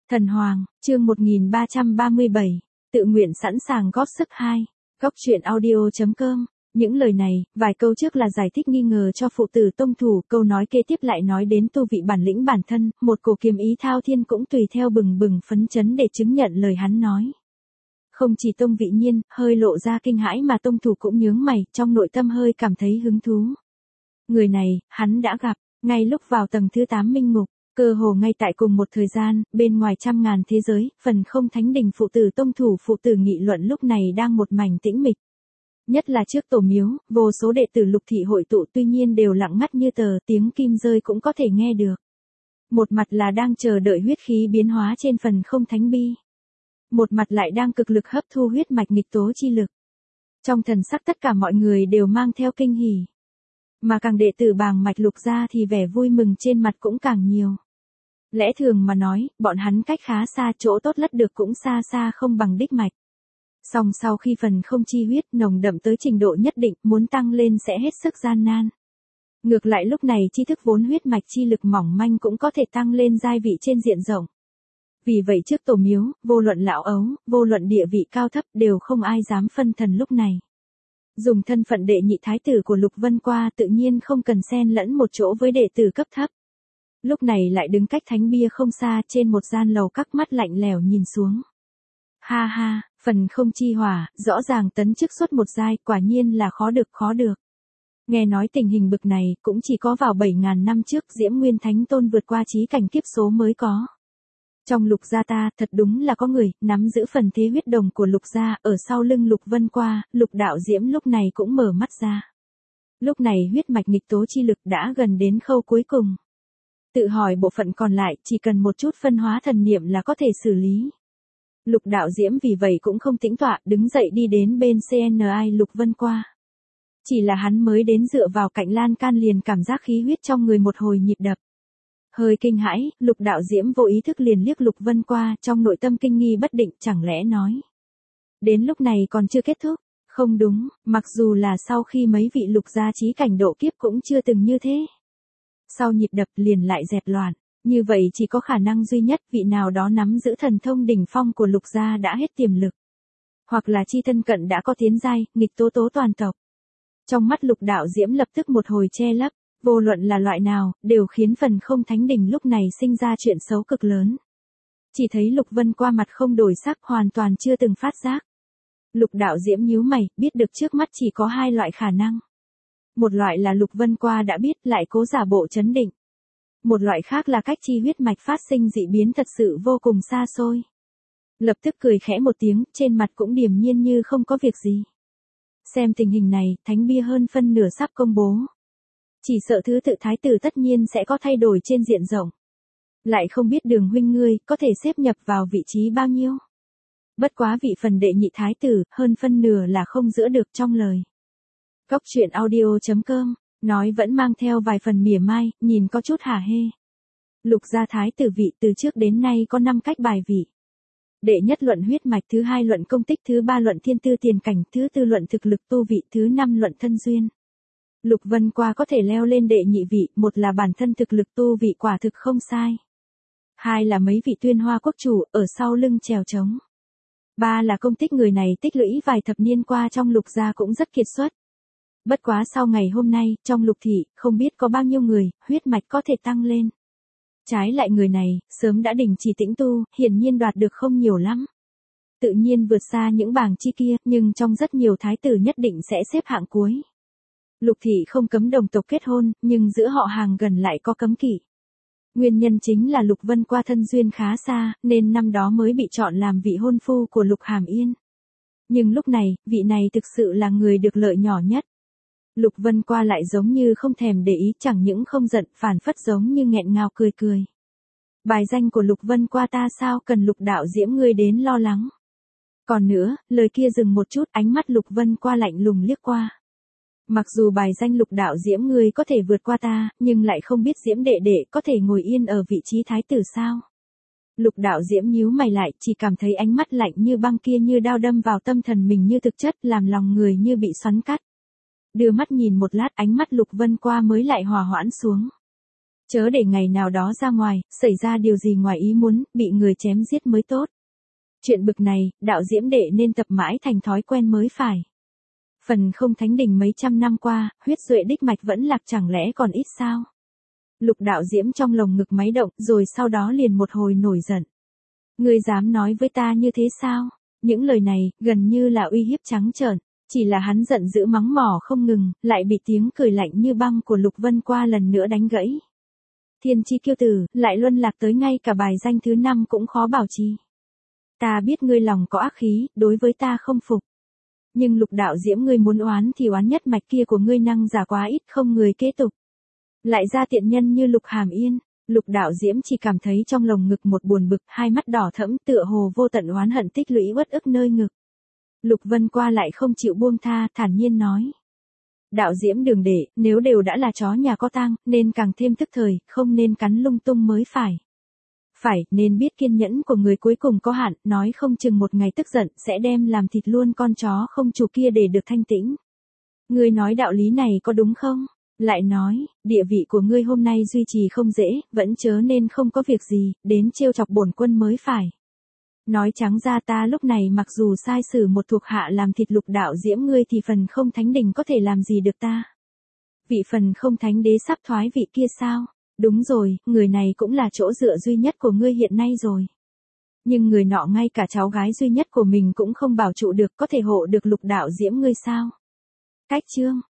Thần Hoàng, chương 1337, tự nguyện sẵn sàng góp sức 2. Góc truyện audio.com. Những lời này, vài câu trước là giải thích nghi ngờ cho phụ tử Tông Thủ, câu nói kế tiếp lại nói đến tu vị bản lĩnh bản thân, một cổ kiếm ý thao thiên cũng tùy theo bừng bừng phấn chấn để chứng nhận lời hắn nói. Không chỉ Tông Vị Nhiên, hơi lộ ra kinh hãi mà Tông Thủ cũng nhướng mày, trong nội tâm hơi cảm thấy hứng thú. Người này, hắn đã gặp, ngay lúc vào tầng thứ 8 minh ngục. Cơ hồ ngay tại cùng một thời gian, bên ngoài trăm ngàn thế giới, phần không thánh đình phụ tử Tông Thủ phụ tử nghị luận lúc này đang một mảnh tĩnh mịch. Nhất là trước tổ miếu, vô số đệ tử Lục thị hội tụ tuy nhiên đều lặng ngắt như tờ, tiếng kim rơi cũng có thể nghe được. Một mặt là đang chờ đợi huyết khí biến hóa trên phần không thánh bi. Một mặt lại đang cực lực hấp thu huyết mạch nghịch tố chi lực. Trong thần sắc tất cả mọi người đều mang theo kinh hỉ. Mà càng đệ tử bàng mạch Lục gia thì vẻ vui mừng trên mặt cũng càng nhiều. Lẽ thường mà nói, bọn hắn cách khá xa, chỗ tốt lất được cũng xa xa không bằng đích mạch. Song sau khi phần không chi huyết nồng đậm tới trình độ nhất định, muốn tăng lên sẽ hết sức gian nan. Ngược lại lúc này tri thức vốn huyết mạch chi lực mỏng manh cũng có thể tăng lên giai vị trên diện rộng. Vì vậy trước tổ miếu, vô luận lão ấu, vô luận địa vị cao thấp đều không ai dám phân thần lúc này. Dùng thân phận đệ nhị thái tử của Lục Vân Qua tự nhiên không cần xen lẫn một chỗ với đệ tử cấp thấp. Lúc này lại đứng cách thánh bia không xa trên một gian lầu, các mắt lạnh lẽo nhìn xuống. Ha ha, phần không chi hỏa, rõ ràng tấn chức suốt một giai, quả nhiên là khó được. Nghe nói tình hình bực này cũng chỉ có vào 7.000 năm trước Diễm Nguyên Thánh Tôn vượt qua chí cảnh kiếp số mới có. Trong Lục gia ta, thật đúng là có người, nắm giữ phần thế huyết đồng của Lục gia, ở sau lưng Lục Vân Qua, Lục đạo Diễm lúc này cũng mở mắt ra. Lúc này huyết mạch nghịch tố chi lực đã gần đến khâu cuối cùng. Tự hỏi bộ phận còn lại, chỉ cần một chút phân hóa thần niệm là có thể xử lý. Lục đạo Diễm vì vậy cũng không tĩnh tọa, đứng dậy đi đến bên CNI Lục Vân Qua. Chỉ là hắn mới đến dựa vào cạnh lan can liền cảm giác khí huyết trong người một hồi nhịp đập. Hơi kinh hãi, Lục đạo Diễm vô ý thức liền liếc Lục Vân Qua, trong nội tâm kinh nghi bất định, chẳng lẽ nói. Đến lúc này còn chưa kết thúc, không đúng, mặc dù là sau khi mấy vị Lục gia chí cảnh độ kiếp cũng chưa từng như thế. Sau nhịp đập liền lại dẹp loạn, như vậy chỉ có khả năng duy nhất vị nào đó nắm giữ thần thông đỉnh phong của Lục gia đã hết tiềm lực. Hoặc là chi thân cận đã có tiến giai, nghịch tố tố toàn tộc. Trong mắt Lục đạo Diễm lập tức một hồi che lấp, vô luận là loại nào, đều khiến phần không thánh đỉnh lúc này sinh ra chuyện xấu cực lớn. Chỉ thấy Lục Vân Qua mặt không đổi sắc, hoàn toàn chưa từng phát giác. Lục đạo Diễm nhíu mày, biết được trước mắt chỉ có hai loại khả năng. Một loại là Lục Vân Qua đã biết lại cố giả bộ chấn định. Một loại khác là cách chi huyết mạch phát sinh dị biến thật sự vô cùng xa xôi. Lập tức cười khẽ một tiếng, trên mặt cũng điềm nhiên như không có việc gì. Xem tình hình này, thánh bia hơn phân nửa sắp công bố. Chỉ sợ thứ tự thái tử tất nhiên sẽ có thay đổi trên diện rộng. Lại không biết Đường huynh ngươi có thể xếp nhập vào vị trí bao nhiêu. Bất quá vị phần đệ nhị thái tử, hơn phân nửa là không giữ được trong lời. Góc truyện audio.com, nói vẫn mang theo vài phần mỉa mai, nhìn có chút hả hê. Lục gia thái tử vị từ trước đến nay có 5 cách bài vị. Đệ nhất luận huyết mạch, thứ hai luận công tích, thứ ba luận thiên tư tiền cảnh, thứ tư luận thực lực tu vị, thứ năm luận thân duyên. Lục Vân Qua có thể leo lên đệ nhị vị, một là bản thân thực lực tu vị quả thực không sai. Hai là mấy vị Tuyên Hoa quốc chủ ở sau lưng chèo chống. Ba là công tích người này tích lũy vài thập niên qua trong Lục gia cũng rất kiệt xuất. Bất quá sau ngày hôm nay, trong Lục thị, không biết có bao nhiêu người, huyết mạch có thể tăng lên. Trái lại người này, sớm đã đình chỉ tĩnh tu, hiển nhiên đoạt được không nhiều lắm. Tự nhiên vượt xa những bảng chi kia, nhưng trong rất nhiều thái tử nhất định sẽ xếp hạng cuối. Lục thị không cấm đồng tộc kết hôn, nhưng giữa họ hàng gần lại có cấm kỵ. Nguyên nhân chính là Lục Vân Qua thân duyên khá xa, nên năm đó mới bị chọn làm vị hôn phu của Lục Hàm Yên. Nhưng lúc này, vị này thực sự là người được lợi nhỏ nhất. Lục Vân Qua lại giống như không thèm để ý, chẳng những không giận, phản phất giống như nghẹn ngào cười. Bài danh của Lục Vân Qua ta sao cần Lục đạo Diễm ngươi đến lo lắng. Còn nữa, lời kia dừng một chút, ánh mắt Lục Vân Qua lạnh lùng liếc qua. Mặc dù bài danh Lục đạo Diễm ngươi có thể vượt qua ta, nhưng lại không biết Diễm đệ đệ có thể ngồi yên ở vị trí thái tử sao. Lục đạo Diễm nhíu mày lại, chỉ cảm thấy ánh mắt lạnh như băng kia như đao đâm vào tâm thần mình như thực chất, làm lòng người như bị xoắn cắt. Đưa mắt nhìn một lát, ánh mắt Lục Vân Qua mới lại hòa hoãn xuống. Chớ để ngày nào đó ra ngoài, xảy ra điều gì ngoài ý muốn, bị người chém giết mới tốt. Chuyện bực này, đạo diễm đệ nên tập mãi thành thói quen mới phải. Phần không thánh đình mấy trăm năm qua, huyết duệ đích mạch vẫn lạc chẳng lẽ còn ít sao? Lục đạo diễm trong lồng ngực máy động, rồi sau đó liền một hồi nổi giận. Ngươi dám nói với ta như thế sao? Những lời này, gần như là uy hiếp trắng trợn. Chỉ là hắn giận dữ mắng mỏ không ngừng, lại bị tiếng cười lạnh như băng của Lục Vân Qua lần nữa đánh gãy. Thiên chi kiêu tử, lại luân lạc tới ngay cả bài danh thứ 5 cũng khó bảo trì. Ta biết ngươi lòng có ác khí, đối với ta không phục. Nhưng Lục đạo diễm ngươi muốn oán thì oán nhất mạch kia của ngươi năng giả quá ít không người kế tục. Lại ra tiện nhân như Lục Hàm Yên. Lục đạo diễm chỉ cảm thấy trong lồng ngực một buồn bực, hai mắt đỏ thẫm tựa hồ vô tận oán hận tích lũy uất ức nơi ngực. Lục Vân Qua lại không chịu buông tha, thản nhiên nói. Đạo diễm đừng để, nếu đều đã là chó nhà có tang, nên càng thêm tức thời, không nên cắn lung tung mới phải. Phải, nên biết kiên nhẫn của người cuối cùng có hạn, nói không chừng một ngày tức giận sẽ đem làm thịt luôn con chó không chủ kia để được thanh tĩnh. Ngươi nói đạo lý này có đúng không? Lại nói, địa vị của ngươi hôm nay duy trì không dễ, vẫn chớ nên không có việc gì, đến trêu chọc bổn quân mới phải. Nói trắng ra ta lúc này mặc dù sai xử một thuộc hạ làm thịt Lục đạo diễm ngươi thì phần không thánh đình có thể làm gì được ta. Vị phần không thánh đế sắp thoái vị kia sao? Đúng rồi, người này cũng là chỗ dựa duy nhất của ngươi hiện nay rồi. Nhưng người nọ ngay cả cháu gái duy nhất của mình cũng không bảo trụ được, có thể hộ được Lục đạo diễm ngươi sao? Cách chương